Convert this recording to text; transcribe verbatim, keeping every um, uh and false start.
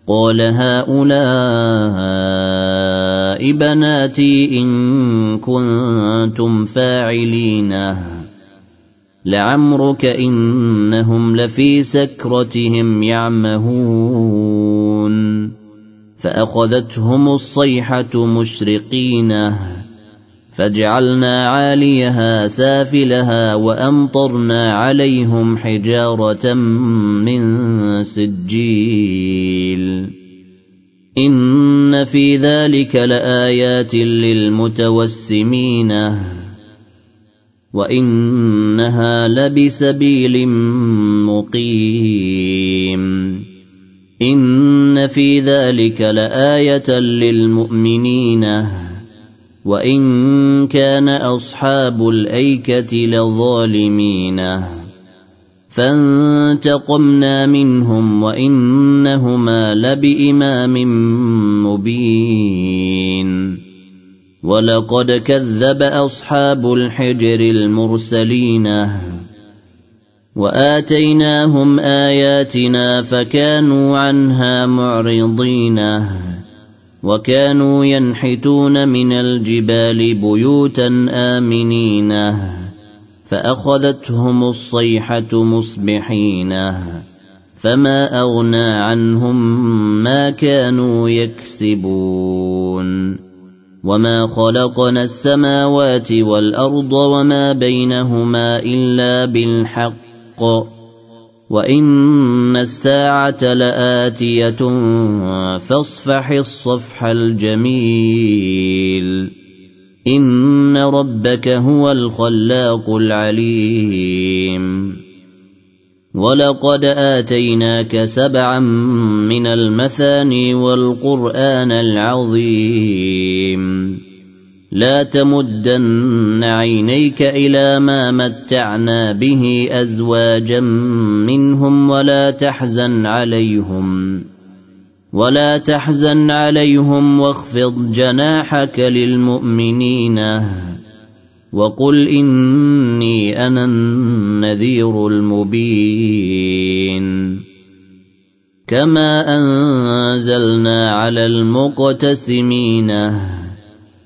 قال هؤلاء بناتي إن كنتم فاعلين لعمرك إنهم لفي سكرتهم يعمهون فأخذتهم الصيحة مشرقين فجعلنا عاليها سافلها وأمطرنا عليهم حجارة من سجيل إن في ذلك لآيات للمتوسمين وإنها لبسبيل مقيم إن في ذلك لآية للمؤمنين وإن كان أصحاب الأيكة لظالمين فانتقمنا منهم وإنهما لبإمام مبين ولقد كذب أصحاب الحجر المرسلين وآتيناهم آياتنا فكانوا عنها معرضين وكانوا ينحتون من الجبال بيوتا آمنين فأخذتهم الصيحة مصبحين فما أغنى عنهم ما كانوا يكسبون وما خلقنا السماوات والأرض وما بينهما إلا بالحق وإن الساعة لآتية فاصفح الصفح الجميل إن ربك هو الخلاق العليم ولقد آتيناك سبعا من المثاني والقرآن العظيم لا تمدن عينيك إلى ما متعنا به أزواجا منهم ولا تحزن عليهم ولا تحزن عليهم واخفض جناحك للمؤمنين وقل إني أنا النذير المبين كما أنزلنا على المقتسمين